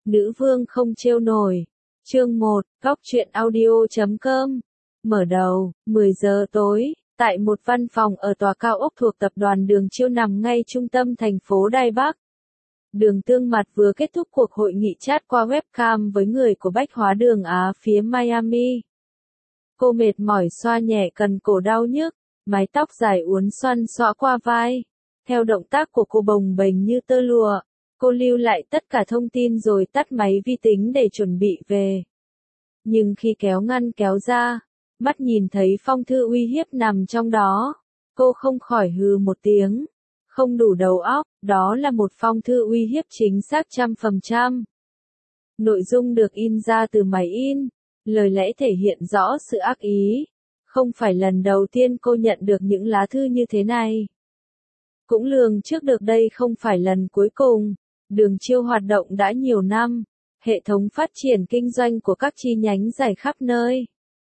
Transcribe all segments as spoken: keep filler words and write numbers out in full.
Nữ vương không trêu nổi. Chương một, góc truyện audio chấm com. Mở đầu, mười giờ tối, tại một văn phòng ở tòa cao ốc thuộc tập đoàn Đường Chiêu nằm ngay trung tâm thành phố Đài Bắc. Đường Tương Mặt vừa kết thúc cuộc hội nghị chat qua webcam với người của Bách Hóa Đường Á phía Miami. Cô mệt mỏi xoa nhẹ cần cổ đau nhức, mái tóc dài uốn xoăn xõa qua vai. Theo động tác của cô bồng bềnh như tơ lụa, cô lưu lại tất cả thông tin rồi tắt máy vi tính để chuẩn bị về. Nhưng khi kéo ngăn kéo ra, mắt nhìn thấy phong thư uy hiếp nằm trong đó, cô không khỏi hừ một tiếng. Không đủ đầu óc, đó là một phong thư uy hiếp chính xác trăm phần trăm. Nội dung được in ra từ máy in, lời lẽ thể hiện rõ sự ác ý. Không phải lần đầu tiên cô nhận được những lá thư như thế này. Cũng lường trước được đây không phải lần cuối cùng. Đường Chiêu hoạt động đã nhiều năm, hệ thống phát triển kinh doanh của các chi nhánh rải khắp nơi.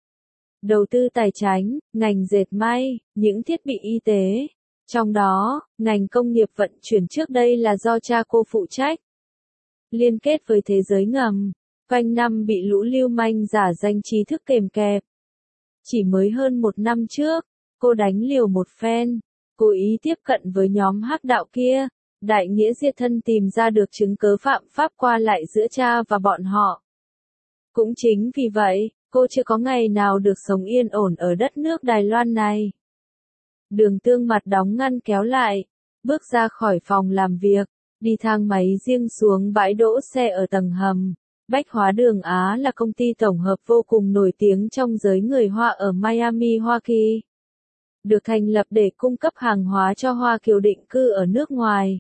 Đầu tư tài chính, ngành dệt may, những thiết bị y tế. Trong đó, ngành công nghiệp vận chuyển trước đây là do cha cô phụ trách. Liên kết với thế giới ngầm, quanh năm bị lũ lưu manh giả danh trí thức kèm kẹp. Chỉ mới hơn một năm trước, cô đánh liều một phen, cố ý tiếp cận với nhóm hắc đạo kia, đại nghĩa diệt thân tìm ra được chứng cớ phạm pháp qua lại giữa cha và bọn họ. Cũng chính vì vậy, cô chưa có ngày nào được sống yên ổn ở đất nước Đài Loan này. Đường Tương Mặt đóng ngăn kéo lại, bước ra khỏi phòng làm việc, đi thang máy riêng xuống bãi đỗ xe ở tầng hầm. Bách Hóa Đường Á là công ty tổng hợp vô cùng nổi tiếng trong giới người Hoa ở Miami, Hoa Kỳ. Được thành lập để cung cấp hàng hóa cho Hoa Kiều định cư ở nước ngoài.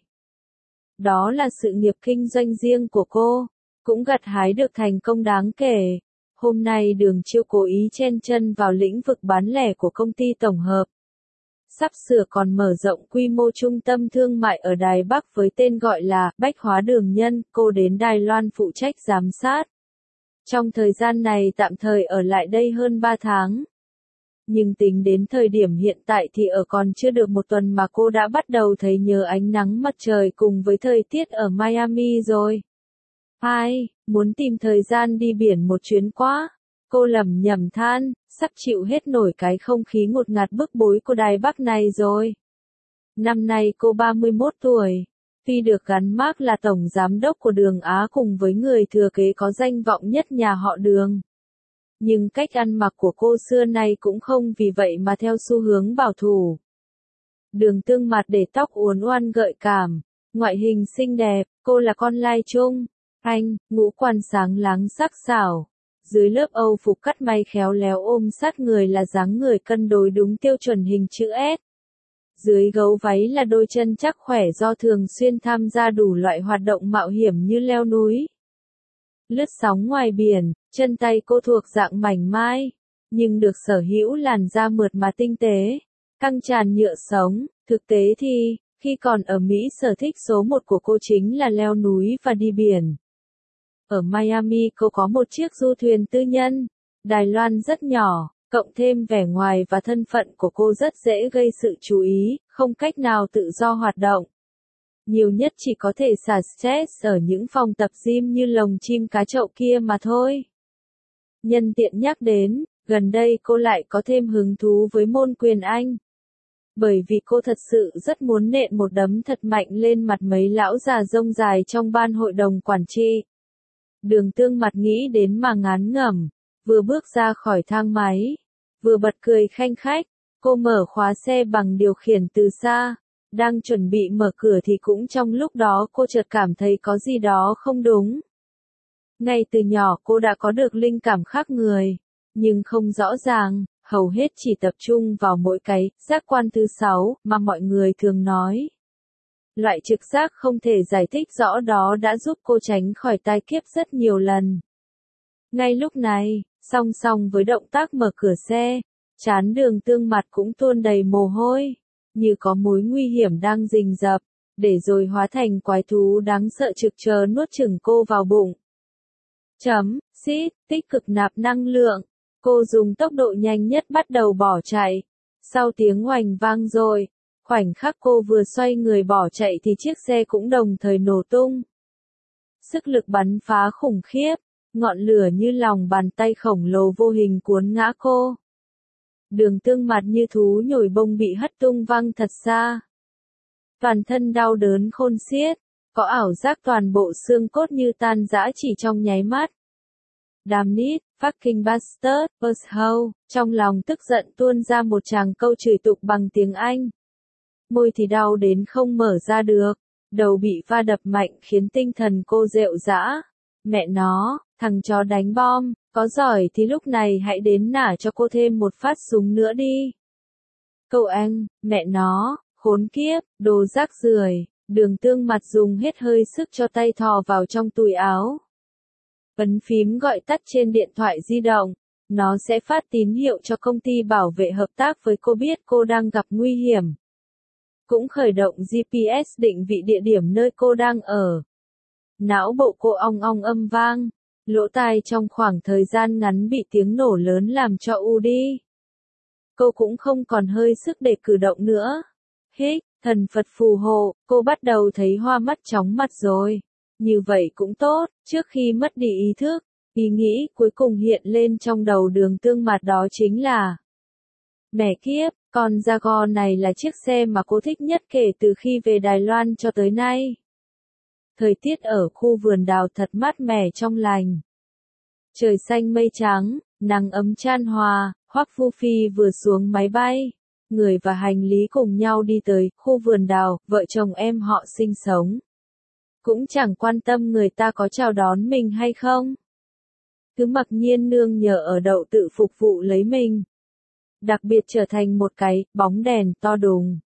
Đó là sự nghiệp kinh doanh riêng của cô, cũng gặt hái được thành công đáng kể. Hôm nay Đường Chiêu cố ý chen chân vào lĩnh vực bán lẻ của công ty tổng hợp. Sắp sửa còn mở rộng quy mô trung tâm thương mại ở Đài Bắc với tên gọi là Bách Hóa Đường Nhân, cô đến Đài Loan phụ trách giám sát. Trong thời gian này tạm thời ở lại đây hơn ba tháng. Nhưng tính đến thời điểm hiện tại thì ở còn chưa được một tuần mà cô đã bắt đầu thấy nhớ ánh nắng mặt trời cùng với thời tiết ở Miami rồi. Hai, muốn tìm thời gian đi biển một chuyến quá. Cô lẩm nhẩm than, sắp chịu hết nổi cái không khí ngột ngạt bức bối của Đài Bắc này rồi. Năm nay cô ba mươi mốt tuổi, tuy được gắn mác là tổng giám đốc của Đường Á cùng với người thừa kế có danh vọng nhất nhà họ Đường. Nhưng cách ăn mặc của cô xưa nay cũng không vì vậy mà theo xu hướng bảo thủ. Đường Tương Mặt để tóc uốn oăn gợi cảm, ngoại hình xinh đẹp, cô là con lai chung, anh, ngũ quan sáng láng sắc sảo. Dưới lớp âu phục cắt may khéo léo ôm sát người là dáng người cân đối đúng tiêu chuẩn hình chữ S. Dưới gấu váy là đôi chân chắc khỏe do thường xuyên tham gia đủ loại hoạt động mạo hiểm như leo núi, lướt sóng ngoài biển. Chân tay cô thuộc dạng mảnh mai, nhưng được sở hữu làn da mượt mà tinh tế, căng tràn nhựa sống. Thực tế thì, khi còn ở Mỹ sở thích số một của cô chính là leo núi và đi biển. Ở Miami cô có một chiếc du thuyền tư nhân. Đài Loan rất nhỏ, cộng thêm vẻ ngoài và thân phận của cô rất dễ gây sự chú ý, không cách nào tự do hoạt động. Nhiều nhất chỉ có thể xả stress ở những phòng tập gym như lồng chim cá chậu kia mà thôi. Nhân tiện nhắc đến, gần đây cô lại có thêm hứng thú với môn quyền Anh. Bởi vì cô thật sự rất muốn nện một đấm thật mạnh lên mặt mấy lão già rông dài trong ban hội đồng quản trị. Đường Tương Mặt nghĩ đến mà ngán ngẩm, vừa bước ra khỏi thang máy, vừa bật cười khanh khách. Cô mở khóa xe bằng điều khiển từ xa, đang chuẩn bị mở cửa thì cũng trong lúc đó cô chợt cảm thấy có gì đó không đúng. Ngay từ nhỏ cô đã có được linh cảm khác người, nhưng không rõ ràng, hầu hết chỉ tập trung vào mỗi cái giác quan thứ sáu mà mọi người thường nói. Loại trực giác không thể giải thích rõ đó đã giúp cô tránh khỏi tai kiếp rất nhiều lần. Ngay lúc này, song song với động tác mở cửa xe, trán Đường Tương Mặt cũng tuôn đầy mồ hôi, như có mối nguy hiểm đang rình rập, để rồi hóa thành quái thú đáng sợ trực chờ nuốt chửng cô vào bụng. Chấm, xít, tích cực nạp năng lượng. Cô dùng tốc độ nhanh nhất bắt đầu bỏ chạy. Sau tiếng oành vang rồi, khoảnh khắc cô vừa xoay người bỏ chạy thì chiếc xe cũng đồng thời nổ tung. Sức lực bắn phá khủng khiếp, ngọn lửa như lòng bàn tay khổng lồ vô hình cuốn ngã cô. Đường Tương mặt như thú nhồi bông bị hất tung văng thật xa. Toàn thân đau đớn khôn xiết, có ảo giác toàn bộ xương cốt như tan rã chỉ trong nháy mắt. Damn it, fucking bastard, asshole, trong lòng tức giận tuôn ra một tràng câu chửi tục bằng tiếng Anh. Môi thì đau đến không mở ra được, đầu bị va đập mạnh khiến tinh thần cô rệu rã. Mẹ nó, thằng chó đánh bom, có giỏi thì lúc này hãy đến nả cho cô thêm một phát súng nữa đi. Cậu anh, mẹ nó, khốn kiếp, đồ rác rưởi. Đường Tương mặt dùng hết hơi sức cho tay thò vào trong túi áo. Ấn phím gọi tắt trên điện thoại di động, nó sẽ phát tín hiệu cho công ty bảo vệ hợp tác với cô biết cô đang gặp nguy hiểm. Cũng khởi động giê pê ét định vị địa điểm nơi cô đang ở. Não bộ cô ong ong âm vang, lỗ tai trong khoảng thời gian ngắn bị tiếng nổ lớn làm cho u đi. Cô cũng không còn hơi sức để cử động nữa. Hích, thần Phật phù hộ, cô bắt đầu thấy hoa mắt chóng mặt rồi. Như vậy cũng tốt, trước khi mất đi ý thức, ý nghĩ cuối cùng hiện lên trong đầu Đường Tương mặt đó chính là: mẹ kiếp, con Jaguar này là chiếc xe mà cô thích nhất kể từ khi về Đài Loan cho tới nay. Thời tiết ở khu vườn đào thật mát mẻ trong lành. Trời xanh mây trắng, nắng ấm chan hòa, Hoắc Phu Phi vừa xuống máy bay. Người và hành lý cùng nhau đi tới khu vườn đào, vợ chồng em họ sinh sống. Cũng chẳng quan tâm người ta có chào đón mình hay không. Cứ mặc nhiên nương nhờ ở đậu tự phục vụ lấy mình. Đặc biệt trở thành một cái bóng đèn to đùng.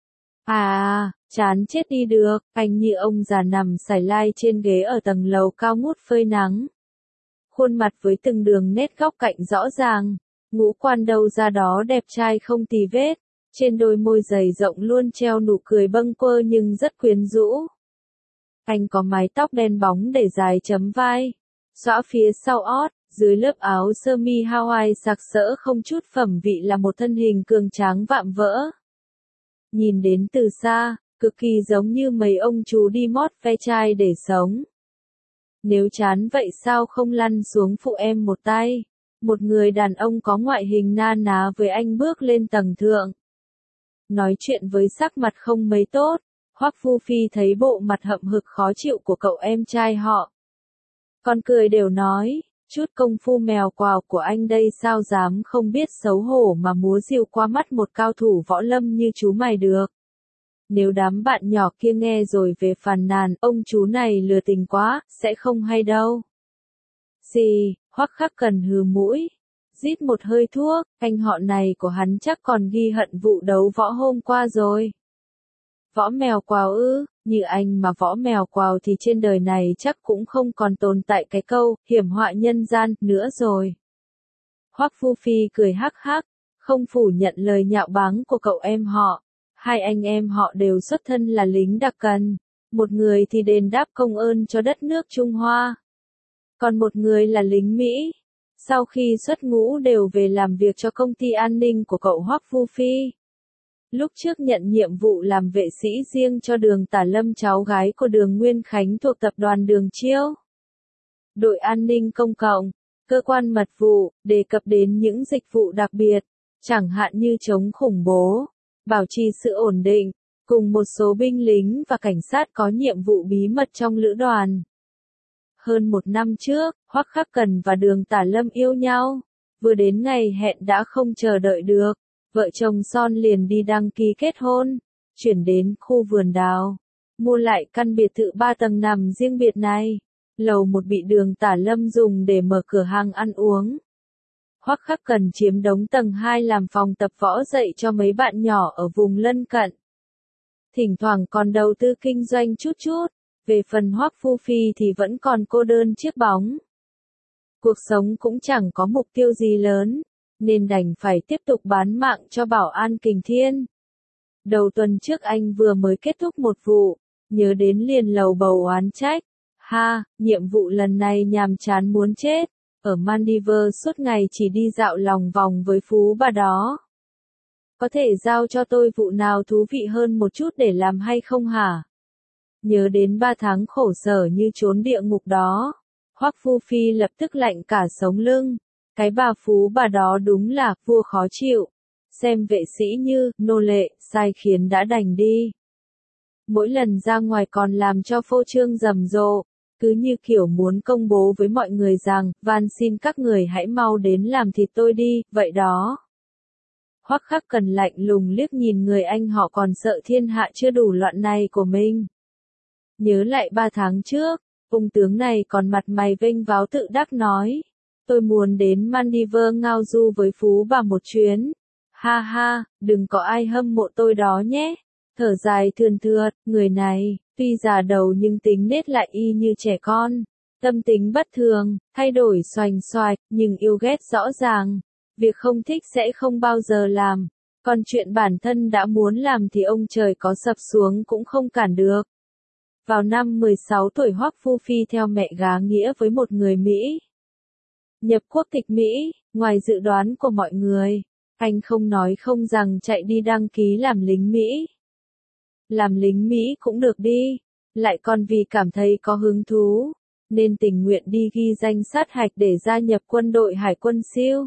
À, chán chết đi được, anh như ông già nằm sải lai trên ghế ở tầng lầu cao ngút phơi nắng. Khuôn mặt với từng đường nét góc cạnh rõ ràng, ngũ quan đâu ra đó đẹp trai không tì vết, trên đôi môi dày rộng luôn treo nụ cười bâng quơ nhưng rất quyến rũ. Anh có mái tóc đen bóng để dài chấm vai, xõa phía sau ót, dưới lớp áo sơ mi Hawaii sặc sỡ không chút phẩm vị là một thân hình cường tráng vạm vỡ. Nhìn đến từ xa, cực kỳ giống như mấy ông chú đi mót ve chai để sống. Nếu chán vậy sao không lăn xuống phụ em một tay? Một người đàn ông có ngoại hình na ná với anh bước lên tầng thượng. Nói chuyện với sắc mặt không mấy tốt, Hoắc Phu Phi thấy bộ mặt hậm hực khó chịu của cậu em trai họ. Con cười đều nói, chút công phu mèo quào của anh đây sao dám không biết xấu hổ mà múa rìu qua mắt một cao thủ võ lâm như chú mày được. Nếu đám bạn nhỏ kia nghe rồi về phàn nàn, ông chú này lừa tình quá, sẽ không hay đâu. Xì, Hoắc Khắc Cần hừ mũi, rít một hơi thuốc, anh họ này của hắn chắc còn ghi hận vụ đấu võ hôm qua rồi. Võ mèo quào ư, như anh mà võ mèo quào thì trên đời này chắc cũng không còn tồn tại cái câu, hiểm họa nhân gian, nữa rồi. Hoắc Phu Phi cười hắc hắc, không phủ nhận lời nhạo báng của cậu em họ. Hai anh em họ đều xuất thân là lính đặc cần, một người thì đền đáp công ơn cho đất nước Trung Hoa, còn một người là lính Mỹ. Sau khi xuất ngũ đều về làm việc cho công ty an ninh của cậu Hoắc Phu Phi. Lúc trước nhận nhiệm vụ làm vệ sĩ riêng cho Đường Tả Lâm cháu gái của Đường Nguyên Khánh thuộc tập đoàn Đường Chiêu. Đội an ninh công cộng, cơ quan mật vụ, đề cập đến những dịch vụ đặc biệt, chẳng hạn như chống khủng bố, bảo trì sự ổn định, cùng một số binh lính và cảnh sát có nhiệm vụ bí mật trong lữ đoàn. Hơn một năm trước, Hoắc Khắc Cần và Đường Tả Lâm yêu nhau, vừa đến ngày hẹn đã không chờ đợi được, vợ chồng son liền đi đăng ký kết hôn, chuyển đến khu vườn đào, mua lại căn biệt thự ba tầng nằm riêng biệt này. Lầu một bị Đường Tả Lâm dùng để mở cửa hàng ăn uống. Hoắc Khắc Cần chiếm đống tầng hai làm phòng tập võ dạy cho mấy bạn nhỏ ở vùng lân cận. Thỉnh thoảng còn đầu tư kinh doanh chút chút, về phần Hoắc Phu Phi thì vẫn còn cô đơn chiếc bóng. Cuộc sống cũng chẳng có mục tiêu gì lớn, nên đành phải tiếp tục bán mạng cho Bảo An Kình Thiên. Đầu tuần trước anh vừa mới kết thúc một vụ, nhớ đến liền lầu bầu oán trách. Ha, nhiệm vụ lần này nhàm chán muốn chết, ở Maldives suốt ngày chỉ đi dạo lòng vòng với phú bà đó. Có thể giao cho tôi vụ nào thú vị hơn một chút để làm hay không hả? Nhớ đến ba tháng khổ sở như trốn địa ngục đó, Hoắc Phu Phi lập tức lạnh cả sống lưng. Cái bà phú bà đó đúng là vua khó chịu. Xem vệ sĩ như nô lệ, sai khiến đã đành đi. Mỗi lần ra ngoài còn làm cho phô trương rầm rộ, cứ như kiểu muốn công bố với mọi người rằng, van xin các người hãy mau đến làm thịt tôi đi, vậy đó. Hoắc Khắc Cần lạnh lùng liếc nhìn người anh họ còn sợ thiên hạ chưa đủ loạn này của mình. Nhớ lại ba tháng trước, ung tướng này còn mặt mày vênh váo tự đắc nói, tôi muốn đến Maldives ngao du với phú bà một chuyến. Ha ha, đừng có ai hâm mộ tôi đó nhé. Thở dài thườn thượt, người này, tuy già đầu nhưng tính nết lại y như trẻ con. Tâm tính bất thường, thay đổi xoành xoạch, nhưng yêu ghét rõ ràng. Việc không thích sẽ không bao giờ làm. Còn chuyện bản thân đã muốn làm thì ông trời có sập xuống cũng không cản được. Vào năm mười sáu tuổi Hoắc Phu Phi theo mẹ gá nghĩa với một người Mỹ. Nhập quốc tịch Mỹ, ngoài dự đoán của mọi người, anh không nói không rằng chạy đi đăng ký làm lính Mỹ. Làm lính Mỹ cũng được đi, lại còn vì cảm thấy có hứng thú, nên tình nguyện đi ghi danh sát hạch để gia nhập quân đội Hải quân siêu.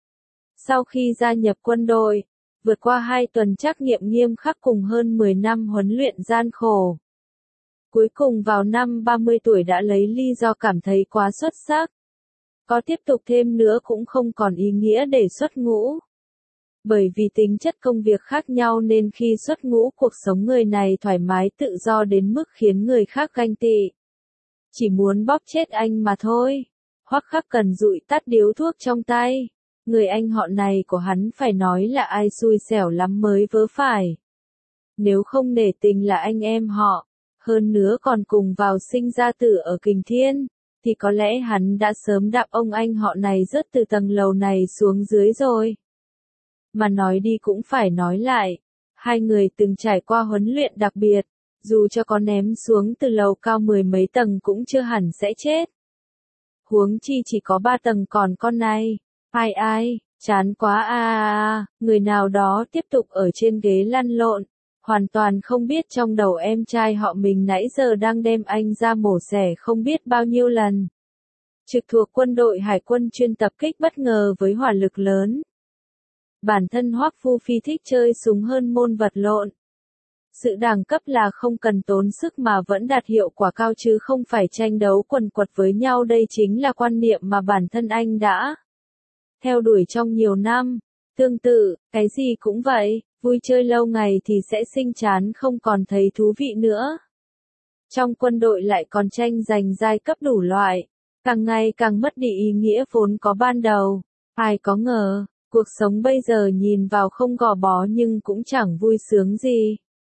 Sau khi gia nhập quân đội, vượt qua hai tuần trắc nghiệm nghiêm khắc cùng hơn mười năm huấn luyện gian khổ. Cuối cùng vào năm ba mươi tuổi đã lấy lý do cảm thấy quá xuất sắc. Có tiếp tục thêm nữa cũng không còn ý nghĩa để xuất ngũ. Bởi vì tính chất công việc khác nhau nên khi xuất ngũ cuộc sống người này thoải mái tự do đến mức khiến người khác ganh tị. Chỉ muốn bóp chết anh mà thôi. Hoắc Khắc Cần dụi tắt điếu thuốc trong tay. Người anh họ này của hắn phải nói là ai xui xẻo lắm mới vớ phải. Nếu không nể tình là anh em họ, hơn nữa còn cùng vào sinh ra tử ở Kình Thiên, thì có lẽ hắn đã sớm đạp ông anh họ này rớt từ tầng lầu này xuống dưới rồi. Mà nói đi cũng phải nói lại, hai người từng trải qua huấn luyện đặc biệt, dù cho có ném xuống từ lầu cao mười mấy tầng cũng chưa hẳn sẽ chết. Huống chi chỉ có ba tầng còn con này, ai ai, chán quá à, à, à, người nào đó tiếp tục ở trên ghế lăn lộn, hoàn toàn không biết trong đầu em trai họ mình nãy giờ đang đem anh ra mổ xẻ không biết bao nhiêu lần. Trực thuộc quân đội Hải quân chuyên tập kích bất ngờ với hỏa lực lớn. Bản thân Hoắc Phu Phi thích chơi súng hơn môn vật lộn. Sự đẳng cấp là không cần tốn sức mà vẫn đạt hiệu quả cao chứ không phải tranh đấu quần quật với nhau, đây chính là quan niệm mà bản thân anh đã theo đuổi trong nhiều năm. Tương tự, cái gì cũng vậy, vui chơi lâu ngày thì sẽ sinh chán không còn thấy thú vị nữa. Trong quân đội lại còn tranh giành giai cấp đủ loại, càng ngày càng mất đi ý nghĩa vốn có ban đầu. Ai có ngờ, cuộc sống bây giờ nhìn vào không gò bó nhưng cũng chẳng vui sướng gì.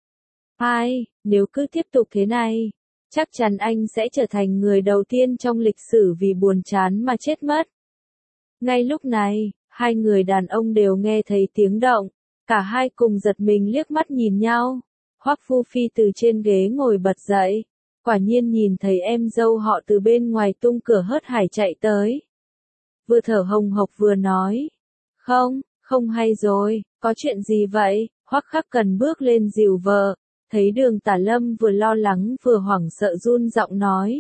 Ai, nếu cứ tiếp tục thế này, chắc chắn anh sẽ trở thành người đầu tiên trong lịch sử vì buồn chán mà chết mất. Ngay lúc này, hai người đàn ông đều nghe thấy tiếng động, cả hai cùng giật mình liếc mắt nhìn nhau. Hoắc Phu Phi từ trên ghế ngồi bật dậy, quả nhiên nhìn thấy em dâu họ từ bên ngoài tung cửa hớt hải chạy tới. Vừa thở hồng hộc vừa nói, không, không hay rồi, có chuyện gì vậy? Hoắc Khắc Cần bước lên dìu vợ, thấy Đường Tả Lâm vừa lo lắng vừa hoảng sợ run giọng nói.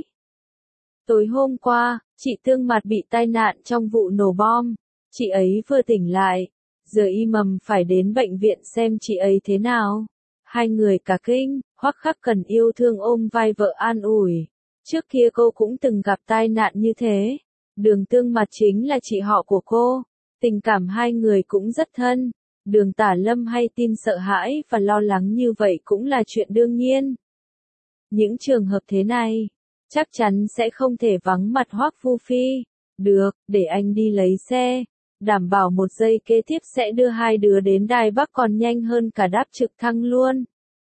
Tối hôm qua, chị Tương Mặt bị tai nạn trong vụ nổ bom, chị ấy vừa tỉnh lại, giờ y mầm phải đến bệnh viện xem chị ấy thế nào. Hai người cả kinh, Hoắc Khắc Cần yêu thương ôm vai vợ an ủi. Trước kia cô cũng từng gặp tai nạn như thế. Đường Tương Mặt chính là chị họ của cô. Tình cảm hai người cũng rất thân. Đường Tả Lâm hay tin sợ hãi và lo lắng như vậy cũng là chuyện đương nhiên. Những trường hợp thế này, chắc chắn sẽ không thể vắng mặt Hoắc Phu Phi. Được, để anh đi lấy xe. Đảm bảo một giây kế tiếp sẽ đưa hai đứa đến Đài Bắc còn nhanh hơn cả đáp trực thăng luôn.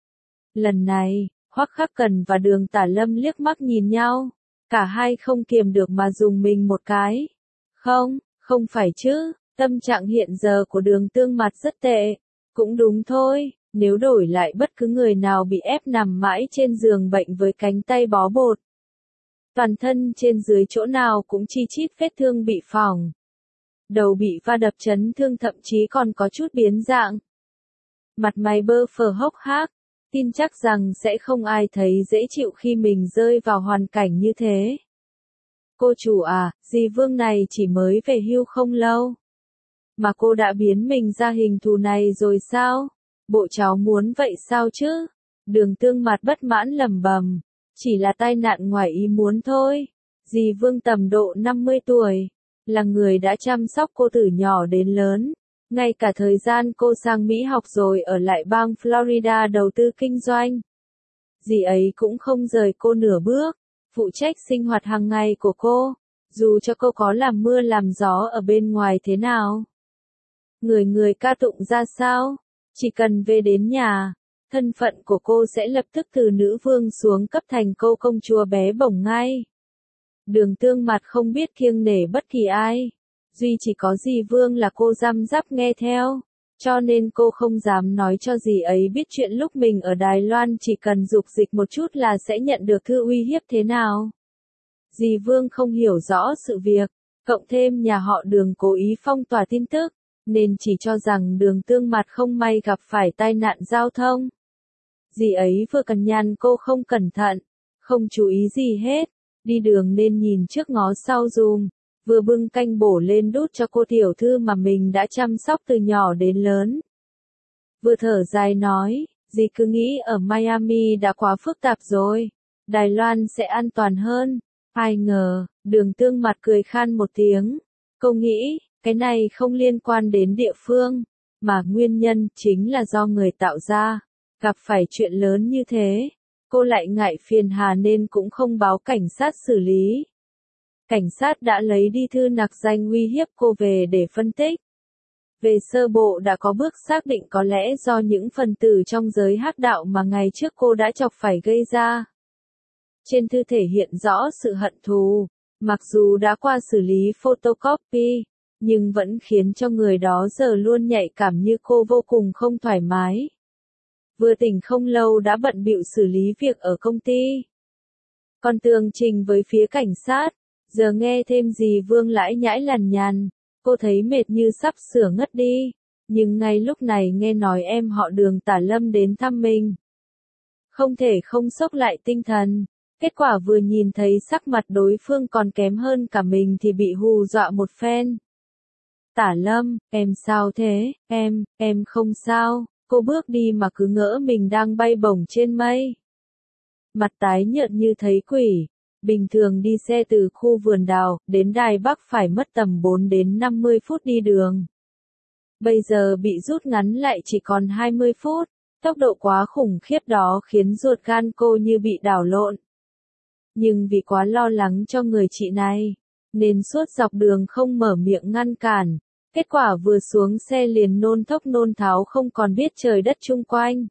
Lần này, Hoắc Khắc Cần và Đường Tả Lâm liếc mắt nhìn nhau. Cả hai không kiềm được mà dùng mình một cái. Không, không phải chứ, tâm trạng hiện giờ của Đường Tương Mặt rất tệ. Cũng đúng thôi, nếu đổi lại bất cứ người nào bị ép nằm mãi trên giường bệnh với cánh tay bó bột. Toàn thân trên dưới chỗ nào cũng chi chít vết thương bị phỏng. Đầu bị va đập chấn thương thậm chí còn có chút biến dạng. Mặt mày bơ phờ hốc hác, tin chắc rằng sẽ không ai thấy dễ chịu khi mình rơi vào hoàn cảnh như thế. Cô chủ à, dì Vương này chỉ mới về hưu không lâu. Mà cô đã biến mình ra hình thù này rồi sao? Bộ cháu muốn vậy sao chứ? Đường Tương mặt bất mãn lẩm bẩm, chỉ là tai nạn ngoài ý muốn thôi. Dì Vương tầm độ năm mươi tuổi, là người đã chăm sóc cô từ nhỏ đến lớn. Ngay cả thời gian cô sang Mỹ học rồi ở lại bang Florida đầu tư kinh doanh. Dì ấy cũng không rời cô nửa bước, phụ trách sinh hoạt hàng ngày của cô, dù cho cô có làm mưa làm gió ở bên ngoài thế nào. Người người ca tụng ra sao, chỉ cần về đến nhà, thân phận của cô sẽ lập tức từ nữ vương xuống cấp thành cô công chúa bé bỏng ngay. Đường Tương mặt không biết kiêng nể bất kỳ ai, duy chỉ có dì Vương là cô răm rắp nghe theo, cho nên cô không dám nói cho dì ấy biết chuyện lúc mình ở Đài Loan chỉ cần dục dịch một chút là sẽ nhận được thư uy hiếp thế nào. Dì Vương không hiểu rõ sự việc, cộng thêm nhà họ Đường cố ý phong tỏa tin tức, nên chỉ cho rằng Đường Tương mặt không may gặp phải tai nạn giao thông. Dì ấy vừa cằn nhằn cô không cẩn thận, không chú ý gì hết, đi đường nên nhìn trước ngó sau dùm, vừa bưng canh bổ lên đút cho cô tiểu thư mà mình đã chăm sóc từ nhỏ đến lớn. Vừa thở dài nói, dì cứ nghĩ ở Miami đã quá phức tạp rồi, Đài Loan sẽ an toàn hơn. Ai ngờ, Đường Tương mặt cười khan một tiếng, cô nghĩ, cái này không liên quan đến địa phương, mà nguyên nhân chính là do người tạo ra. Gặp phải chuyện lớn như thế, cô lại ngại phiền hà nên cũng không báo cảnh sát xử lý. Cảnh sát đã lấy đi thư nặc danh uy hiếp cô về để phân tích. Về sơ bộ đã có bước xác định có lẽ do những phần tử trong giới hắc đạo mà ngày trước cô đã chọc phải gây ra. Trên thư thể hiện rõ sự hận thù, mặc dù đã qua xử lý photocopy, nhưng vẫn khiến cho người đó giờ luôn nhạy cảm như cô vô cùng không thoải mái. Vừa tỉnh không lâu đã bận bịu xử lý việc ở công ty. Còn tường trình với phía cảnh sát, giờ nghe thêm dì Vương lãi nhãi lằn nhằn, cô thấy mệt như sắp sửa ngất đi, nhưng ngay lúc này nghe nói em họ Đường Tả Lâm đến thăm mình. Không thể không sốc lại tinh thần, kết quả vừa nhìn thấy sắc mặt đối phương còn kém hơn cả mình thì bị hù dọa một phen. Tả Lâm, em sao thế, em, em không sao. Cô bước đi mà cứ ngỡ mình đang bay bổng trên mây. Mặt tái nhợt như thấy quỷ, bình thường đi xe từ khu vườn đào đến Đài Bắc phải mất tầm bốn đến năm mươi phút đi đường. Bây giờ bị rút ngắn lại chỉ còn hai mươi phút, tốc độ quá khủng khiếp đó khiến ruột gan cô như bị đảo lộn. Nhưng vì quá lo lắng cho người chị này, nên suốt dọc đường không mở miệng ngăn cản. Kết quả vừa xuống xe liền nôn thốc nôn tháo không còn biết trời đất chung quanh.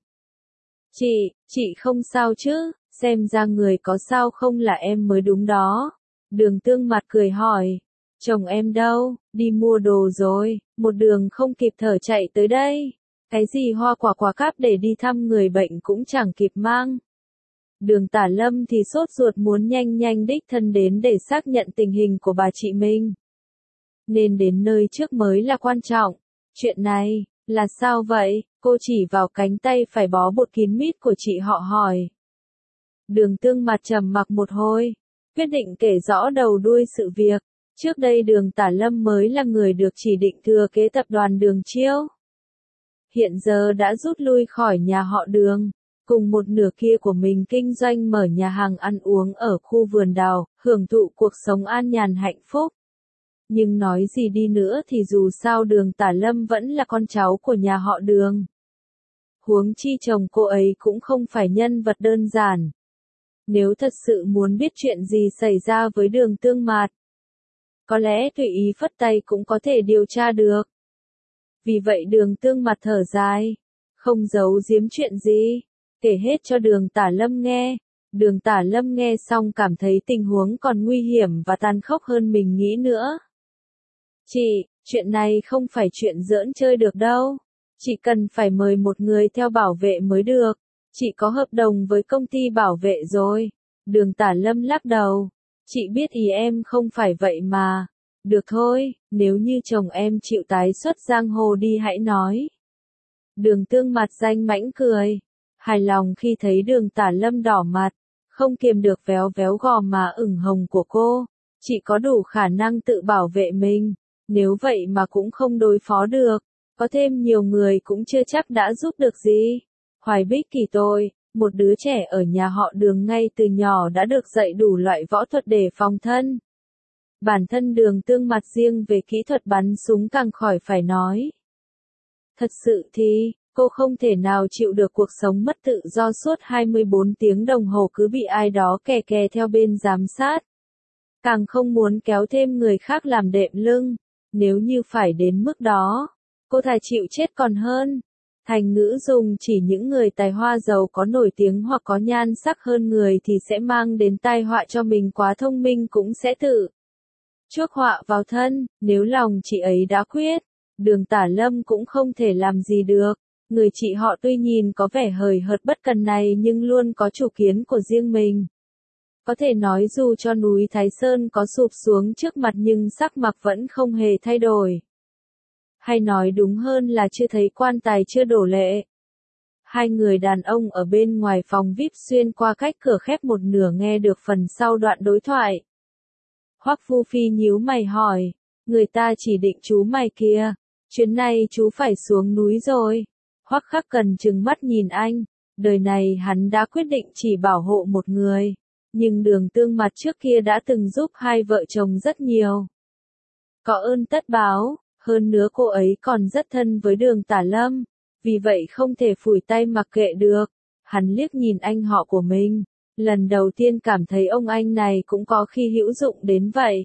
Chị, chị không sao chứ, xem ra người có sao không là em mới đúng đó. Đường Tương mặt cười hỏi, chồng em đâu, đi mua đồ rồi, một đường không kịp thở chạy tới đây. Cái gì hoa quả quả cáp để đi thăm người bệnh cũng chẳng kịp mang. Đường Tả Lâm thì sốt ruột muốn nhanh nhanh đích thân đến để xác nhận tình hình của bà chị mình. Nên đến nơi trước mới là quan trọng. Chuyện này, là sao vậy? Cô chỉ vào cánh tay phải bó bột kín mít của chị họ hỏi. Đường Tương mặt trầm mặc một hồi, quyết định kể rõ đầu đuôi sự việc. Trước đây Đường Tả Lâm mới là người được chỉ định thừa kế tập đoàn Đường Chiêu. Hiện giờ đã rút lui khỏi nhà họ Đường, cùng một nửa kia của mình kinh doanh mở nhà hàng ăn uống ở khu vườn đào, hưởng thụ cuộc sống an nhàn hạnh phúc. Nhưng nói gì đi nữa thì dù sao Đường Tả Lâm vẫn là con cháu của nhà họ Đường. Huống chi chồng cô ấy cũng không phải nhân vật đơn giản. Nếu thật sự muốn biết chuyện gì xảy ra với Đường Tương Mạt, có lẽ tùy ý phất tay cũng có thể điều tra được. Vì vậy Đường Tương Mạt thở dài, không giấu giếm chuyện gì, kể hết cho Đường Tả Lâm nghe. Đường Tả Lâm nghe xong cảm thấy tình huống còn nguy hiểm và tàn khốc hơn mình nghĩ nữa. Chị, chuyện này không phải chuyện giỡn chơi được đâu. Chị cần phải mời một người theo bảo vệ mới được. Chị có hợp đồng với công ty bảo vệ rồi. Đường Tả Lâm lắc đầu. Chị biết ý em không phải vậy mà. Được thôi, nếu như chồng em chịu tái xuất giang hồ đi hãy nói. Đường Tương mặt danh mãnh cười. Hài lòng khi thấy Đường Tả Lâm đỏ mặt, không kiềm được véo véo gò má ửng hồng của cô. Chị có đủ khả năng tự bảo vệ mình, nếu vậy mà cũng không đối phó được, có thêm nhiều người cũng chưa chắc đã giúp được gì. Hoài Bích Kỳ tôi, một đứa trẻ ở nhà họ Đường ngay từ nhỏ đã được dạy đủ loại võ thuật để phòng thân. Bản thân Đường Tương mặt riêng về kỹ thuật bắn súng càng khỏi phải nói. Thật sự thì, cô không thể nào chịu được cuộc sống mất tự do suốt hai mươi bốn tiếng đồng hồ cứ bị ai đó kè kè theo bên giám sát. Càng không muốn kéo thêm người khác làm đệm lưng, nếu như phải đến mức đó, cô thà chịu chết còn hơn. Thành ngữ dùng chỉ những người tài hoa giàu có nổi tiếng hoặc có nhan sắc hơn người thì sẽ mang đến tai họa cho mình, quá thông minh cũng sẽ tự chuốc họa vào thân, nếu lòng chị ấy đã quyết, Đường Tả Lâm cũng không thể làm gì được. Người chị họ tuy nhìn có vẻ hời hợt bất cần này nhưng luôn có chủ kiến của riêng mình. Có thể nói dù cho núi Thái Sơn có sụp xuống trước mặt nhưng sắc mặt vẫn không hề thay đổi. Hay nói đúng hơn là chưa thấy quan tài chưa đổ lệ. Hai người đàn ông ở bên ngoài phòng vi ai pi xuyên qua cách cửa khép một nửa nghe được phần sau đoạn đối thoại. Hoắc Vu Phi nhíu mày hỏi, người ta chỉ định chú mày kia, chuyến này chú phải xuống núi rồi. Hoắc Khắc Cần trừng mắt nhìn anh, đời này hắn đã quyết định chỉ bảo hộ một người, nhưng Đường Tương mặt trước kia đã từng giúp hai vợ chồng rất nhiều. Có ơn tất báo, hơn nữa cô ấy còn rất thân với Đường Tả Lâm, vì vậy không thể phủi tay mặc kệ được. Hắn liếc nhìn anh họ của mình, lần đầu tiên cảm thấy ông anh này cũng có khi hữu dụng đến vậy.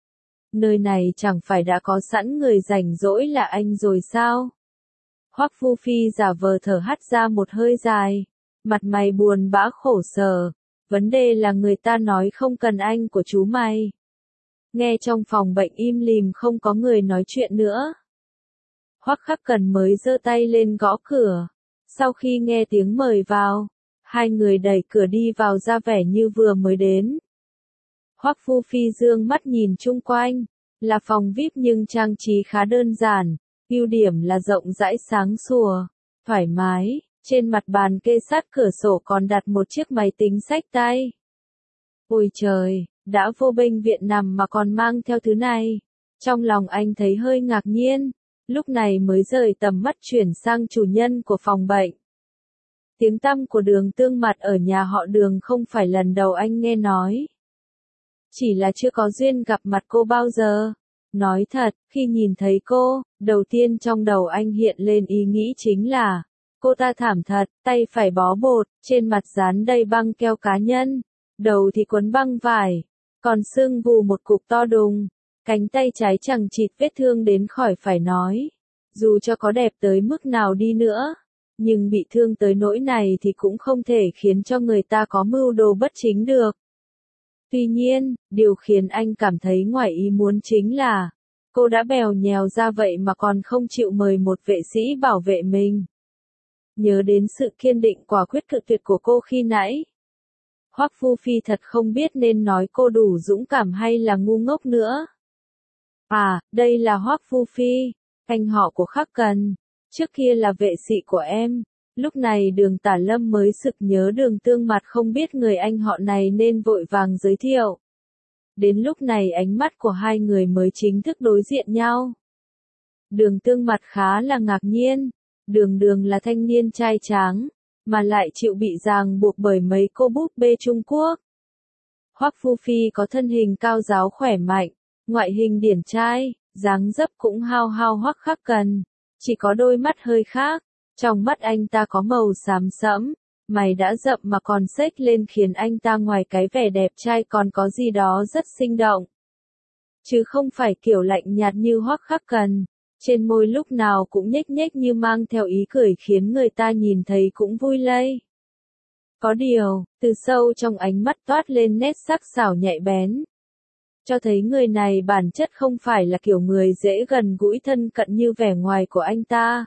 Nơi này chẳng phải đã có sẵn người rảnh rỗi là anh rồi sao? Hoắc Vu Phi giả vờ thở hắt ra một hơi dài, mặt mày buồn bã khổ sở. Vấn đề là người ta nói không cần anh của chú mày. Nghe trong phòng bệnh im lìm không có người nói chuyện nữa. Hoắc Khắc Cần mới giơ tay lên gõ cửa. Sau khi nghe tiếng mời vào, hai người đẩy cửa đi vào ra vẻ như vừa mới đến. Hoắc Vu Phi dương mắt nhìn chung quanh, là phòng vi ai pi nhưng trang trí khá đơn giản, ưu điểm là rộng rãi sáng sủa, thoải mái. Trên mặt bàn kê sát cửa sổ còn đặt một chiếc máy tính xách tay. Ôi trời, đã vô bệnh viện nằm mà còn mang theo thứ này. Trong lòng anh thấy hơi ngạc nhiên, lúc này mới rời tầm mắt chuyển sang chủ nhân của phòng bệnh. Tiếng tăm của Đường Tương mặt ở nhà họ Đường không phải lần đầu anh nghe nói. Chỉ là chưa có duyên gặp mặt cô bao giờ. Nói thật, khi nhìn thấy cô, đầu tiên trong đầu anh hiện lên ý nghĩ chính là cô ta thảm thật, tay phải bó bột, trên mặt dán đầy băng keo cá nhân, đầu thì quấn băng vải, còn sưng vù một cục to đùng, cánh tay trái chằng chịt vết thương đến khỏi phải nói. Dù cho có đẹp tới mức nào đi nữa, nhưng bị thương tới nỗi này thì cũng không thể khiến cho người ta có mưu đồ bất chính được. Tuy nhiên, điều khiến anh cảm thấy ngoài ý muốn chính là, cô đã bèo nhèo ra vậy mà còn không chịu mời một vệ sĩ bảo vệ mình. Nhớ đến sự kiên định quả quyết cự tuyệt của cô khi nãy, Hoắc Vu Phi thật không biết nên nói cô đủ dũng cảm hay là ngu ngốc nữa. À, đây là Hoắc Vu Phi, anh họ của Khắc Cần, trước kia là vệ sĩ của em. Lúc này Đường Tả Lâm mới sực nhớ Đường Tương mặt không biết người anh họ này nên vội vàng giới thiệu. Đến lúc này ánh mắt của hai người mới chính thức đối diện nhau. Đường Tương mặt khá là ngạc nhiên. Đường Đường là thanh niên trai tráng, mà lại chịu bị ràng buộc bởi mấy cô búp bê Trung Quốc. Hoắc Vu Phi có thân hình cao ráo khỏe mạnh, ngoại hình điển trai, dáng dấp cũng hao hao Hoắc Khắc Cần, chỉ có đôi mắt hơi khác, trong mắt anh ta có màu xám sẫm, mày đã rậm mà còn xếch lên khiến anh ta ngoài cái vẻ đẹp trai còn có gì đó rất sinh động. Chứ không phải kiểu lạnh nhạt như Hoắc Khắc Cần. Trên môi lúc nào cũng nhếch nhếch như mang theo ý cười khiến người ta nhìn thấy cũng vui lây. Có điều, từ sâu trong ánh mắt toát lên nét sắc sảo nhạy bén. Cho thấy người này bản chất không phải là kiểu người dễ gần gũi thân cận như vẻ ngoài của anh ta.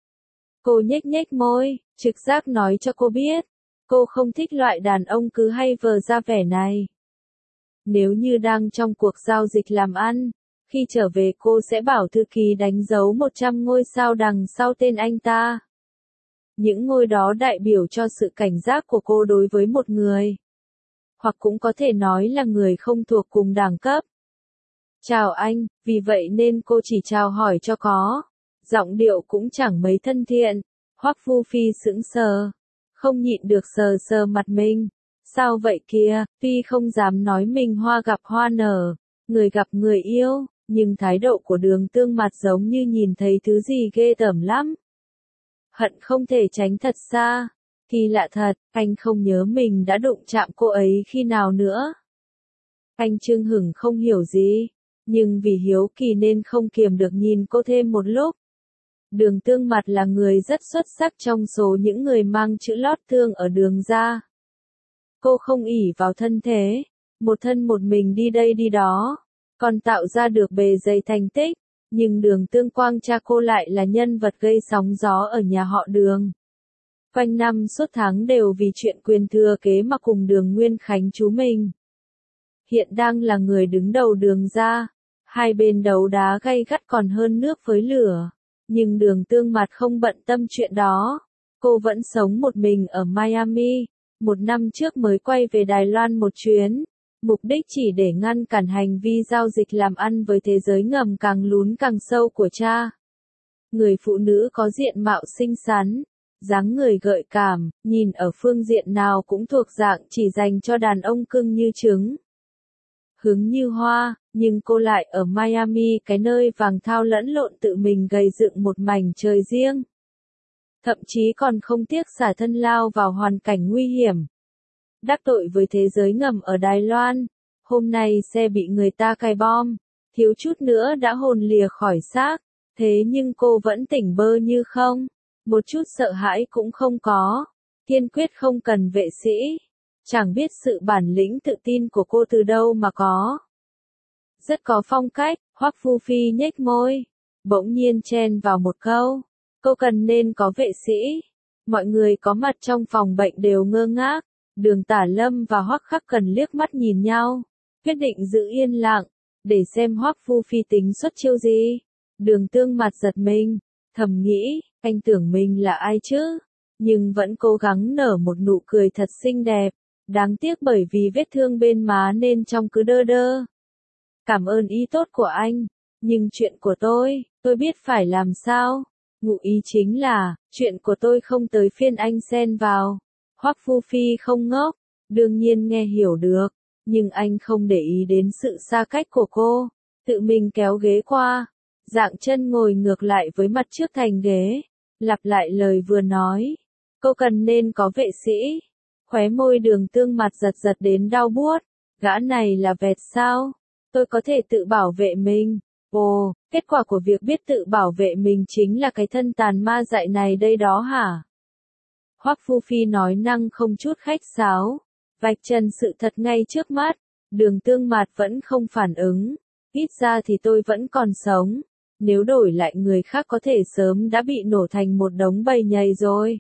Cô nhếch nhếch môi, trực giác nói cho cô biết, cô không thích loại đàn ông cứ hay vờ ra vẻ này. Nếu như đang trong cuộc giao dịch làm ăn, khi trở về cô sẽ bảo thư ký đánh dấu một trăm ngôi sao đằng sau tên anh ta. Những ngôi đó đại biểu cho sự cảnh giác của cô đối với một người. Hoặc cũng có thể nói là người không thuộc cùng đẳng cấp. Chào anh, vì vậy nên cô chỉ chào hỏi cho có. Giọng điệu cũng chẳng mấy thân thiện. Hoắc Vu Phi sững sờ. Không nhịn được sờ sờ mặt mình. Sao vậy kia, tuy không dám nói mình hoa gặp hoa nở, người gặp người yêu, nhưng thái độ của Đường Tương mặt giống như nhìn thấy thứ gì ghê tởm lắm. Hận không thể tránh thật xa. Thì lạ thật, anh không nhớ mình đã đụng chạm cô ấy khi nào nữa. Anh Trương Hửng không hiểu gì, nhưng vì hiếu kỳ nên không kiềm được nhìn cô thêm một lúc. Đường Tương mặt là người rất xuất sắc trong số những người mang chữ lót Tương ở Đường gia. Cô không ỷ vào thân thế, một thân một mình đi đây đi đó, còn tạo ra được bề dày thành tích, nhưng Đường Tương Quang cha cô lại là nhân vật gây sóng gió ở nhà họ Đường. Quanh năm suốt tháng đều vì chuyện quyền thừa kế mà cùng Đường Nguyên Khánh chú mình. Hiện đang là người đứng đầu Đường gia, hai bên đấu đá gay gắt còn hơn nước với lửa, nhưng Đường Tương mặt không bận tâm chuyện đó. Cô vẫn sống một mình ở Miami, một năm trước mới quay về Đài Loan một chuyến, mục đích chỉ để ngăn cản hành vi giao dịch làm ăn với thế giới ngầm càng lún càng sâu của cha. Người phụ nữ có diện mạo xinh xắn, dáng người gợi cảm, nhìn ở phương diện nào cũng thuộc dạng chỉ dành cho đàn ông cưng như trứng, hứng như hoa, nhưng cô lại ở Miami, cái nơi vàng thao lẫn lộn, tự mình gầy dựng một mảnh trời riêng. Thậm chí còn không tiếc xả thân lao vào hoàn cảnh nguy hiểm. Đắc tội với thế giới ngầm ở Đài Loan, hôm nay xe bị người ta cài bom, thiếu chút nữa đã hồn lìa khỏi xác, thế nhưng cô vẫn tỉnh bơ như không, một chút sợ hãi cũng không có, kiên quyết không cần vệ sĩ. Chẳng biết sự bản lĩnh tự tin của cô từ đâu mà có. Rất có phong cách, Hoắc Vu Phi nhếch môi, bỗng nhiên chen vào một câu. Cô cần nên có vệ sĩ. Mọi người có mặt trong phòng bệnh đều ngơ ngác. Đường Tả Lâm và Hoắc Khắc Cần liếc mắt nhìn nhau, quyết định giữ yên lặng, để xem Hoắc Vu Phi tính xuất chiêu gì. Đường Tương mặt giật mình, thầm nghĩ, anh tưởng mình là ai chứ? Nhưng vẫn cố gắng nở một nụ cười thật xinh đẹp. Đáng tiếc bởi vì vết thương bên má nên trông cứ đơ đơ. Cảm ơn ý tốt của anh, nhưng chuyện của tôi, tôi biết phải làm sao. Ngụ ý chính là, chuyện của tôi không tới phiên anh xen vào. Hoắc Vu Phi không ngốc, đương nhiên nghe hiểu được, nhưng anh không để ý đến sự xa cách của cô, tự mình kéo ghế qua, dạng chân ngồi ngược lại với mặt trước thành ghế, lặp lại lời vừa nói. Cô cần nên có vệ sĩ. Khóe môi Đường Tương mặt giật giật đến đau buốt, gã này là vẹt sao? Tôi có thể tự bảo vệ mình. Ồ, kết quả của việc biết tự bảo vệ mình chính là cái thân tàn ma dại này đây đó hả? Hoắc Vu Phi nói năng không chút khách sáo, vạch trần sự thật ngay trước mắt. Đường Tương mặt vẫn không phản ứng. Ít ra thì tôi vẫn còn sống. Nếu đổi lại người khác có thể sớm đã bị nổ thành một đống bầy nhầy rồi.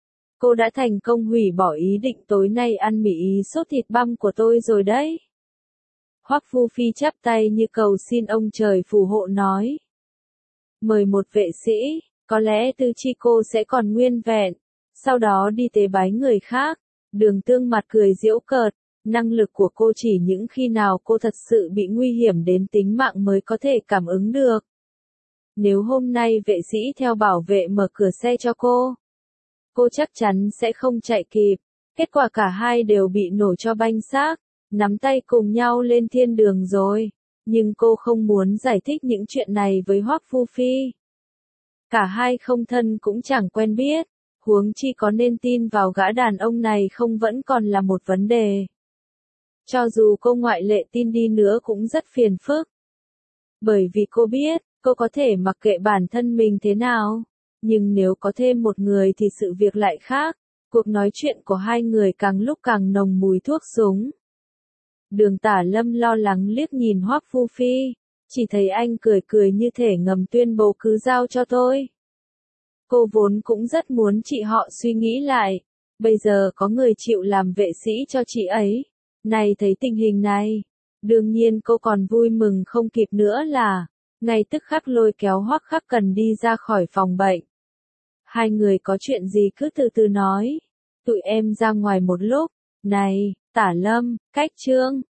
Cô đã thành công hủy bỏ ý định tối nay ăn mì ý sốt thịt băm của tôi rồi đấy. Hoắc Vu Phi chắp tay như cầu xin ông trời phù hộ nói. Mời một vệ sĩ, có lẽ tư chi cô sẽ còn nguyên vẹn, sau đó đi tế bái người khác. Đường Tương mặt cười giễu cợt, năng lực của cô chỉ những khi nào cô thật sự bị nguy hiểm đến tính mạng mới có thể cảm ứng được. Nếu hôm nay vệ sĩ theo bảo vệ mở cửa xe cho cô, cô chắc chắn sẽ không chạy kịp. Kết quả cả hai đều bị nổ cho banh xác, nắm tay cùng nhau lên thiên đường rồi. Nhưng cô không muốn giải thích những chuyện này với Hoắc Vu Phi. Cả hai không thân cũng chẳng quen biết, huống chi có nên tin vào gã đàn ông này không vẫn còn là một vấn đề. Cho dù cô ngoại lệ tin đi nữa cũng rất phiền phức. Bởi vì cô biết, cô có thể mặc kệ bản thân mình thế nào. Nhưng nếu có thêm một người thì sự việc lại khác. Cuộc nói chuyện của hai người càng lúc càng nồng mùi thuốc súng. Đường Tả Lâm lo lắng liếc nhìn Hoắc Vu Phi, chỉ thấy anh cười cười như thể ngầm tuyên bố cứ giao cho tôi. Cô vốn cũng rất muốn chị họ suy nghĩ lại, bây giờ có người chịu làm vệ sĩ cho chị ấy. Này thấy tình hình này, đương nhiên cô còn vui mừng không kịp nữa là, ngay tức khắc lôi kéo Hoắc Khắc Cần đi ra khỏi phòng bệnh. Hai người có chuyện gì cứ từ từ nói. Tụi em ra ngoài một lúc. Này, Tả Lâm, Cách Trương,